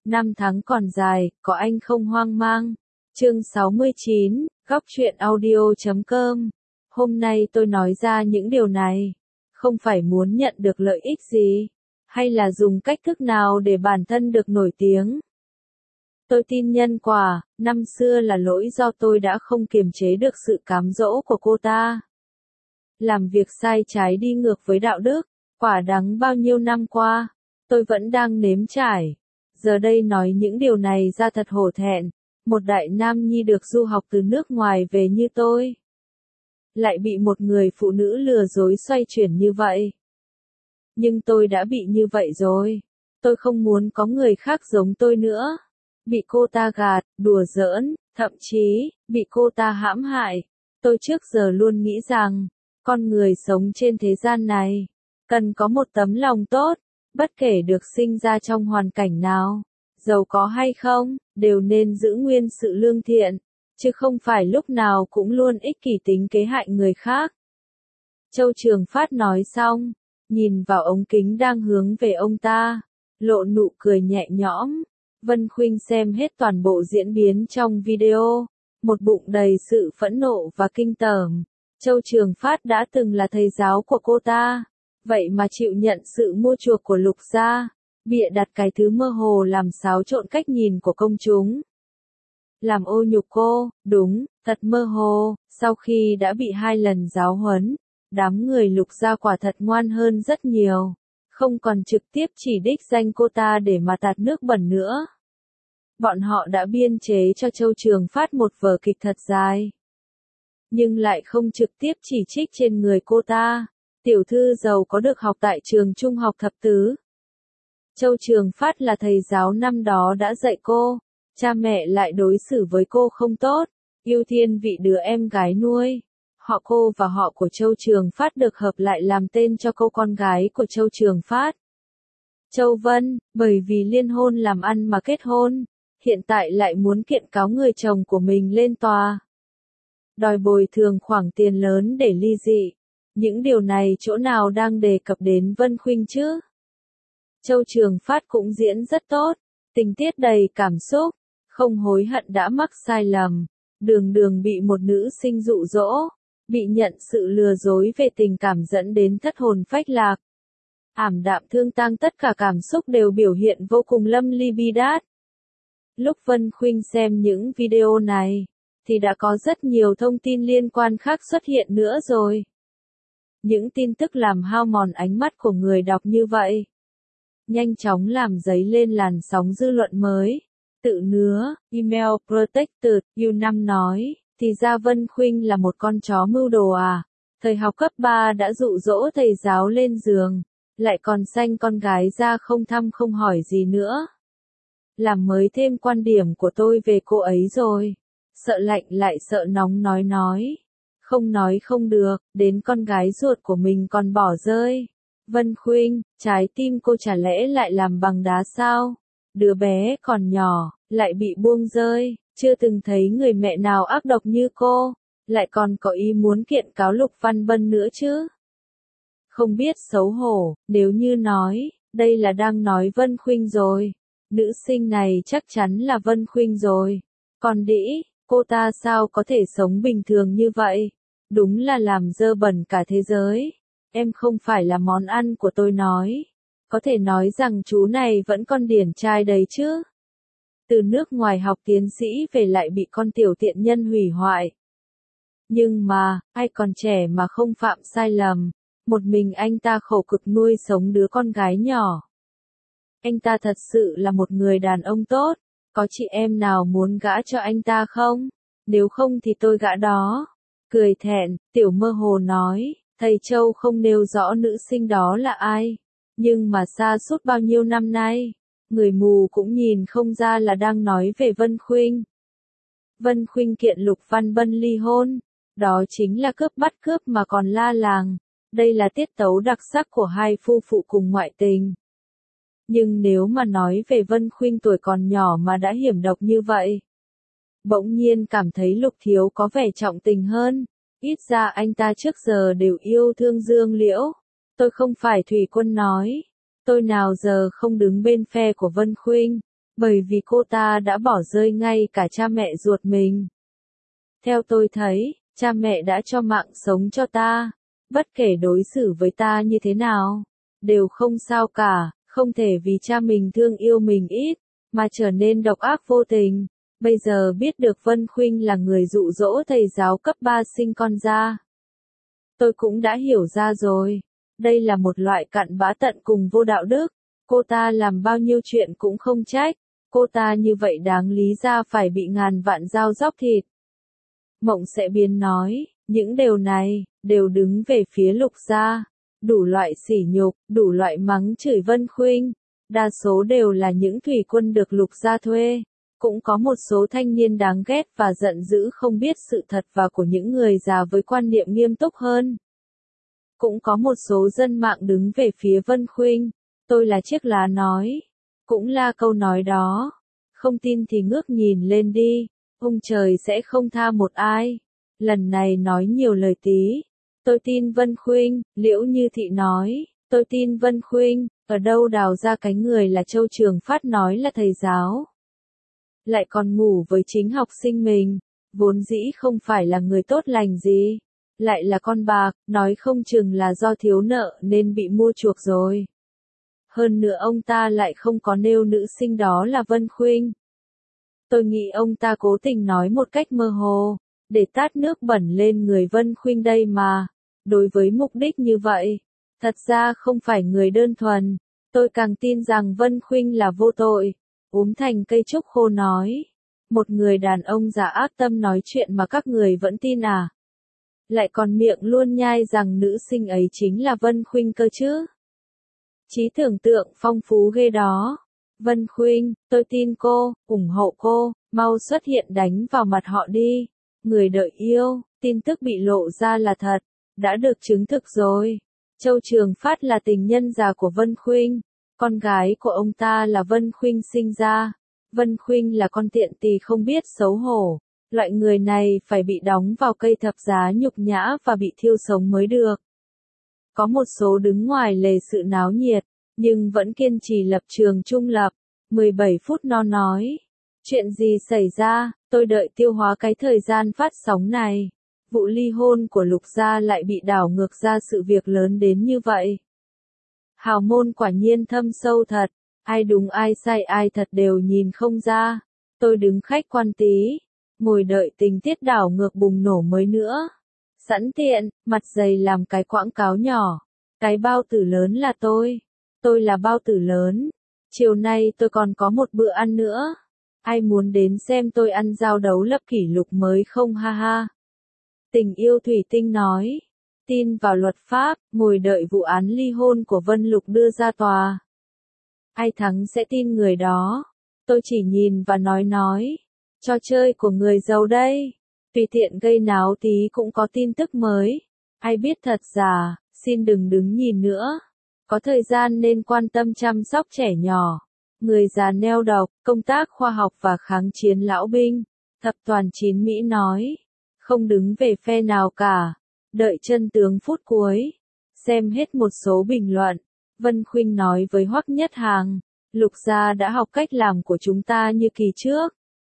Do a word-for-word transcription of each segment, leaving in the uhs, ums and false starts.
Năm tháng còn dài, có anh không hoang mang. Chương sáu mươi chín, góc truyện audio chấm com. Hôm nay tôi nói ra những điều này, không phải muốn nhận được lợi ích gì, hay là dùng cách thức nào để bản thân được nổi tiếng. Tôi tin nhân quả, năm xưa là lỗi do tôi đã không kiềm chế được sự cám dỗ của cô ta. Làm việc sai trái đi ngược với đạo đức, quả đắng bao nhiêu năm qua, tôi vẫn đang nếm trải. Giờ đây nói những điều này ra thật hổ thẹn, một đại nam nhi được du học từ nước ngoài về như tôi. Lại bị một người phụ nữ lừa dối xoay chuyển như vậy. Nhưng tôi đã bị như vậy rồi. Tôi không muốn có người khác giống tôi nữa. Bị cô ta gạt, đùa giỡn, thậm chí, bị cô ta hãm hại. Tôi trước giờ luôn nghĩ rằng, con người sống trên thế gian này, cần có một tấm lòng tốt, bất kể được sinh ra trong hoàn cảnh nào, giàu có hay không, đều nên giữ nguyên sự lương thiện, chứ không phải lúc nào cũng luôn ích kỷ tính kế hại người khác. Châu Trường Phát nói xong, nhìn vào ống kính đang hướng về ông ta, lộ nụ cười nhẹ nhõm. Vân Khuynh xem hết toàn bộ diễn biến trong video, một bụng đầy sự phẫn nộ và kinh tởm. Châu Trường Phát đã từng là thầy giáo của cô ta, vậy mà chịu nhận sự mua chuộc của Lục gia, bịa đặt cái thứ mơ hồ làm xáo trộn cách nhìn của công chúng. Làm ô nhục cô, đúng, thật mơ hồ, sau khi đã bị hai lần giáo huấn, đám người Lục gia quả thật ngoan hơn rất nhiều, không còn trực tiếp chỉ đích danh cô ta để mà tạt nước bẩn nữa. Bọn họ đã biên chế cho Châu Trường Phát một vở kịch thật dài, nhưng lại không trực tiếp chỉ trích trên người cô ta. Tiểu thư giàu có được học tại trường trung học thập tứ. Châu Trường Phát là thầy giáo năm đó đã dạy cô, cha mẹ lại đối xử với cô không tốt, yêu thiên vị đứa em gái nuôi. Họ cô và họ của Châu Trường Phát được hợp lại làm tên cho cô con gái của Châu Trường Phát. Châu Vân, bởi vì liên hôn làm ăn mà kết hôn, hiện tại lại muốn kiện cáo người chồng của mình lên tòa. Đòi bồi thường khoản tiền lớn để ly dị. Những điều này chỗ nào đang đề cập đến Vân Khuynh chứ? Châu Trường Phát cũng diễn rất tốt, tình tiết đầy cảm xúc, không hối hận đã mắc sai lầm, đường đường bị một nữ sinh dụ dỗ, bị nhận sự lừa dối về tình cảm dẫn đến thất hồn phách lạc. Ảm đạm thương tang, tất cả cảm xúc đều biểu hiện vô cùng lâm ly bi đát. Lúc Vân Khuynh xem những video này, thì đã có rất nhiều thông tin liên quan khác xuất hiện nữa rồi. Những tin tức làm hao mòn ánh mắt của người đọc như vậy, nhanh chóng làm dấy lên làn sóng dư luận mới. Tự nứa, email protected, you năm nói, thì ra Vân Khuynh là một con chó mưu đồ à. Thời học cấp ba đã dụ dỗ thầy giáo lên giường, lại còn sanh con gái ra không thăm không hỏi gì nữa. Làm mới thêm quan điểm của tôi về cô ấy rồi. Sợ lạnh lại sợ nóng nói nói. Không nói không được, đến con gái ruột của mình còn bỏ rơi. Vân Khuynh, trái tim cô chả lẽ lại làm bằng đá sao? Đứa bé còn nhỏ, lại bị buông rơi, chưa từng thấy người mẹ nào ác độc như cô, lại còn có ý muốn kiện cáo Lục Văn Bân nữa chứ. Không biết xấu hổ, nếu như nói, đây là đang nói Vân Khuynh rồi. Nữ sinh này chắc chắn là Vân Khuynh rồi. Còn đĩ, cô ta sao có thể sống bình thường như vậy? Đúng là làm dơ bẩn cả thế giới. Em không phải là món ăn của tôi nói. Có thể nói rằng chú này vẫn còn điển trai đấy chứ. Từ nước ngoài học tiến sĩ về lại bị con tiểu tiện nhân hủy hoại. Nhưng mà, ai còn trẻ mà không phạm sai lầm. Một mình anh ta khổ cực nuôi sống đứa con gái nhỏ. Anh ta thật sự là một người đàn ông tốt. Có chị em nào muốn gả cho anh ta không? Nếu không thì tôi gả đó. Cười thẹn, Tiểu Mơ Hồ nói, thầy Châu không nêu rõ nữ sinh đó là ai. Nhưng mà xa suốt bao nhiêu năm nay, người mù cũng nhìn không ra là đang nói về Vân Khuynh. Vân Khuynh kiện Lục Văn Bân ly hôn. Đó chính là cướp bắt cướp mà còn la làng. Đây là tiết tấu đặc sắc của hai phu phụ cùng ngoại tình. Nhưng nếu mà nói về Vân Khuynh tuổi còn nhỏ mà đã hiểm độc như vậy, bỗng nhiên cảm thấy Lục Thiếu có vẻ trọng tình hơn. Ít ra anh ta trước giờ đều yêu thương Dương Liễu. Tôi không phải Thủy Quân nói. Tôi nào giờ không đứng bên phe của Vân Khuynh. Bởi vì cô ta đã bỏ rơi ngay cả cha mẹ ruột mình. Theo tôi thấy, cha mẹ đã cho mạng sống cho ta, bất kể đối xử với ta như thế nào, đều không sao cả, không thể vì cha mình thương yêu mình ít, mà trở nên độc ác vô tình. Bây giờ biết được Vân Khuynh là người dụ dỗ thầy giáo cấp ba sinh con ra. Tôi cũng đã hiểu ra rồi, đây là một loại cặn bã tận cùng vô đạo đức, cô ta làm bao nhiêu chuyện cũng không trách, cô ta như vậy đáng lý ra phải bị ngàn vạn dao róc thịt. Mộng Sẽ Biến nói, những điều này, đều đứng về phía Lục gia, đủ loại sỉ nhục, đủ loại mắng chửi Vân Khuynh, đa số đều là những thủy quân được Lục gia thuê. Cũng có một số thanh niên đáng ghét và giận dữ không biết sự thật và của những người già với quan niệm nghiêm túc hơn. Cũng có một số dân mạng đứng về phía Vân Khuynh, tôi là chiếc lá nói. Cũng là câu nói đó. Không tin thì ngước nhìn lên đi, ông trời sẽ không tha một ai. Lần này nói nhiều lời tí. Tôi tin Vân Khuynh, Liễu Như Thị nói, tôi tin Vân Khuynh, ở đâu đào ra cái người là Châu Trường Phát nói là thầy giáo. Lại còn ngủ với chính học sinh mình, vốn dĩ không phải là người tốt lành gì, lại là con bạc, nói không chừng là do thiếu nợ nên bị mua chuộc rồi. Hơn nữa ông ta lại không có nêu nữ sinh đó là Vân Khuynh. Tôi nghĩ ông ta cố tình nói một cách mơ hồ, để tát nước bẩn lên người Vân Khuynh đây mà. Đối với mục đích như vậy, thật ra không phải người đơn thuần, tôi càng tin rằng Vân Khuynh là vô tội. Úm thành cây trúc khô nói, một người đàn ông giả ác tâm nói chuyện mà các người vẫn tin à? Lại còn miệng luôn nhai rằng nữ sinh ấy chính là Vân Khuynh cơ chứ? Trí tưởng tượng phong phú ghê đó. Vân Khuynh, tôi tin cô, ủng hộ cô, mau xuất hiện đánh vào mặt họ đi. Người đợi yêu, tin tức bị lộ ra là thật, đã được chứng thực rồi. Châu Trường Phát là tình nhân già của Vân Khuynh. Con gái của ông ta là Vân Khuynh sinh ra. Vân Khuynh là con tiện tỳ không biết xấu hổ. Loại người này phải bị đóng vào cây thập giá nhục nhã và bị thiêu sống mới được. Có một số đứng ngoài lề sự náo nhiệt, nhưng vẫn kiên trì lập trường trung lập. mười bảy phút nó nói. Chuyện gì xảy ra, tôi đợi tiêu hóa cái thời gian phát sóng này. Vụ ly hôn của Lục gia lại bị đảo ngược ra sự việc lớn đến như vậy. Hào môn quả nhiên thâm sâu thật, ai đúng ai sai ai thật đều nhìn không ra. Tôi đứng khách quan tí, ngồi đợi tình tiết đảo ngược bùng nổ mới nữa. Sẵn tiện, mặt dày làm cái quảng cáo nhỏ. Cái bao tử lớn là tôi. Tôi là bao tử lớn. Chiều nay tôi còn có một bữa ăn nữa. Ai muốn đến xem tôi ăn giao đấu lập kỷ lục mới không ha ha. Tình yêu thủy tinh nói. Tin vào luật pháp, ngồi đợi vụ án ly hôn của Vân Lục đưa ra tòa. Ai thắng sẽ tin người đó. Tôi chỉ nhìn và nói nói. Trò chơi của người giàu đây. Tùy tiện gây náo tí cũng có tin tức mới. Ai biết thật giả, xin đừng đứng nhìn nữa. Có thời gian nên quan tâm chăm sóc trẻ nhỏ. Người già neo độc, công tác khoa học và kháng chiến lão binh. Thập toàn chín Mỹ nói. Không đứng về phe nào cả. Đợi chân tướng phút cuối. Xem hết một số bình luận. Vân Khuynh nói với Hoắc Nhất Hàng. Lục gia đã học cách làm của chúng ta như kỳ trước.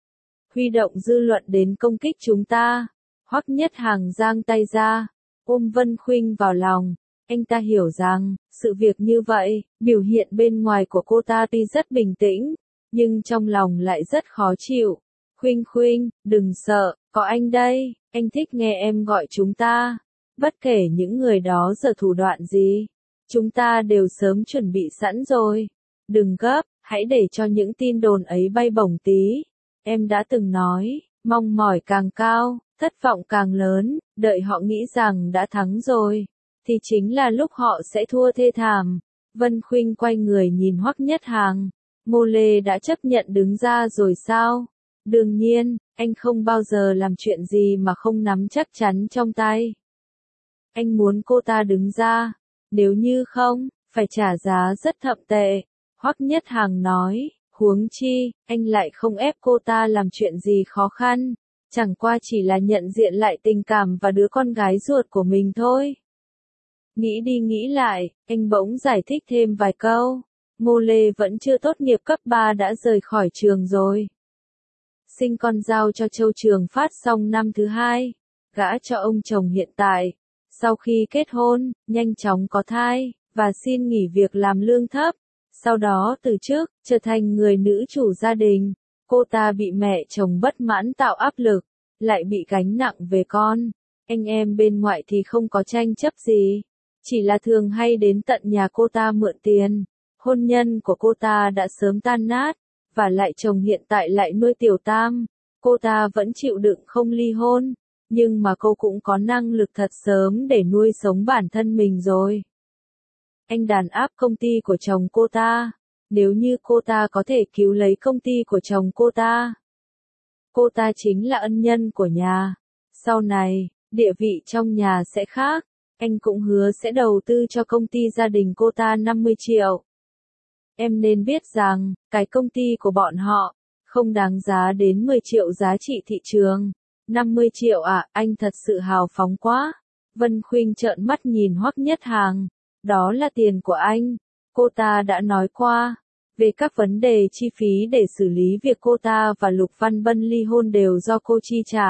Huy động dư luận đến công kích chúng ta. Hoắc Nhất Hàng giang tay ra. Ôm Vân Khuynh vào lòng. Anh ta hiểu rằng, sự việc như vậy, biểu hiện bên ngoài của cô ta tuy rất bình tĩnh, nhưng trong lòng lại rất khó chịu. Khuynh Khuynh, đừng sợ, có anh đây, anh thích nghe em gọi chúng ta. Bất kể những người đó giở thủ đoạn gì, chúng ta đều sớm chuẩn bị sẵn rồi. Đừng gấp, hãy để cho những tin đồn ấy bay bổng tí. Em đã từng nói, mong mỏi càng cao, thất vọng càng lớn, đợi họ nghĩ rằng đã thắng rồi, thì chính là lúc họ sẽ thua thê thảm. Vân Khuynh quay người nhìn Hoắc Nhất Hàng. Ngô Lê đã chấp nhận đứng ra rồi sao? Đương nhiên, anh không bao giờ làm chuyện gì mà không nắm chắc chắn trong tay. Anh muốn cô ta đứng ra. Nếu như không, phải trả giá rất thậm tệ. Hoắc Nhất Hàng nói, huống chi, anh lại không ép cô ta làm chuyện gì khó khăn. Chẳng qua chỉ là nhận diện lại tình cảm và đứa con gái ruột của mình thôi. Nghĩ đi nghĩ lại, anh bỗng giải thích thêm vài câu. Ngô Lê vẫn chưa tốt nghiệp cấp ba đã rời khỏi trường rồi. Sinh con giao cho Châu Trường Phát xong năm thứ hai, gả cho ông chồng hiện tại. Sau khi kết hôn, nhanh chóng có thai, và xin nghỉ việc làm lương thấp. Sau đó từ chức, trở thành người nữ chủ gia đình. Cô ta bị mẹ chồng bất mãn tạo áp lực, lại bị gánh nặng về con. Anh em bên ngoại thì không có tranh chấp gì, chỉ là thường hay đến tận nhà cô ta mượn tiền. Hôn nhân của cô ta đã sớm tan nát, và lại chồng hiện tại lại nuôi tiểu tam. Cô ta vẫn chịu đựng không ly hôn, nhưng mà cô cũng có năng lực thật sớm để nuôi sống bản thân mình rồi. Anh đàn áp công ty của chồng cô ta, nếu như cô ta có thể cứu lấy công ty của chồng cô ta. Cô ta chính là ân nhân của nhà. Sau này, địa vị trong nhà sẽ khác. Anh cũng hứa sẽ đầu tư cho công ty gia đình cô ta năm mươi triệu. Em nên biết rằng, cái công ty của bọn họ, không đáng giá đến mười triệu giá trị thị trường. năm mươi triệu à, anh thật sự hào phóng quá. Vân Khuynh trợn mắt nhìn Hoắc Nhất Hàng. Đó là tiền của anh. Cô ta đã nói qua, về các vấn đề chi phí để xử lý việc cô ta và Lục Văn Bân ly hôn đều do cô chi trả.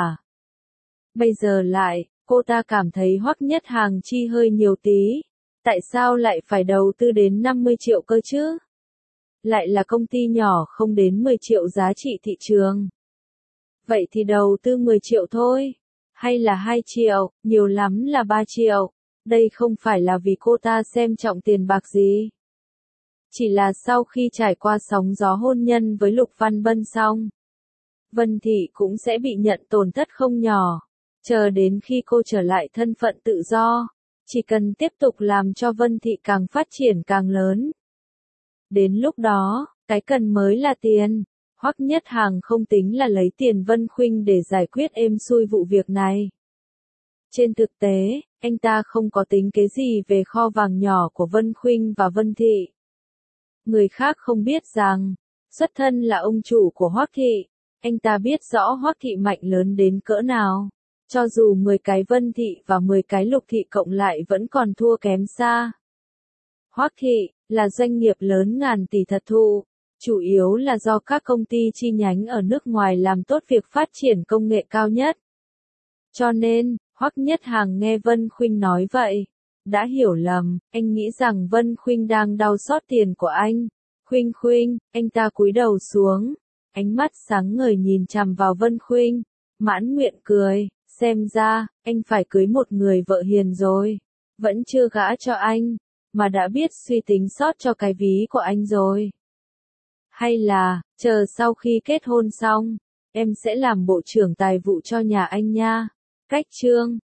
Bây giờ lại, cô ta cảm thấy Hoắc Nhất Hàng chi hơi nhiều tí. Tại sao lại phải đầu tư đến năm mươi triệu cơ chứ? Lại là công ty nhỏ không đến mười triệu giá trị thị trường. Vậy thì đầu tư mười triệu thôi. Hay là hai triệu, nhiều lắm là ba triệu. Đây không phải là vì cô ta xem trọng tiền bạc gì. Chỉ là sau khi trải qua sóng gió hôn nhân với Lục Văn Bân xong, Vân Thị cũng sẽ bị nhận tổn thất không nhỏ. Chờ đến khi cô trở lại thân phận tự do, chỉ cần tiếp tục làm cho Vân Thị càng phát triển càng lớn. Đến lúc đó, cái cần mới là tiền. Hoắc Nhất Hàng không tính là lấy tiền Vân Khuynh để giải quyết êm xuôi vụ việc này. Trên thực tế, anh ta không có tính kế gì về kho vàng nhỏ của Vân Khuynh và Vân Thị. Người khác không biết rằng, xuất thân là ông chủ của Hoắc Thị, anh ta biết rõ Hoắc Thị mạnh lớn đến cỡ nào. Cho dù mười cái Vân Thị và mười cái Lục Thị cộng lại vẫn còn thua kém xa. Hoắc Thị là doanh nghiệp lớn ngàn tỷ thật thụ, chủ yếu là do các công ty chi nhánh ở nước ngoài làm tốt việc phát triển công nghệ cao nhất. Cho nên, Hoắc Nhất Hàng nghe Vân Khuynh nói vậy, đã hiểu lầm. Anh nghĩ rằng Vân Khuynh đang đau xót tiền của anh. Khuynh Khuynh, anh ta cúi đầu xuống, ánh mắt sáng ngời nhìn chằm vào Vân Khuynh, mãn nguyện cười, xem ra, anh phải cưới một người vợ hiền rồi. Vẫn chưa gả cho anh, mà đã biết suy tính sót cho cái ví của anh rồi. Hay là, chờ sau khi kết hôn xong, em sẽ làm bộ trưởng tài vụ cho nhà anh nha. Cách chương